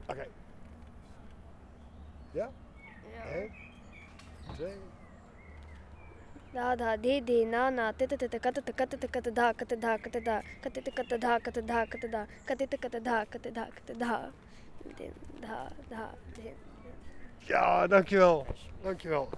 Oké. Ja? Ja. 1, 2. Da da di di na na tete tete kate te kate te kate da kate da kate da kate te kate da kate da kate da kate te kate da kate da kate da din da da din. Ja, dankjewel. Dankjewel.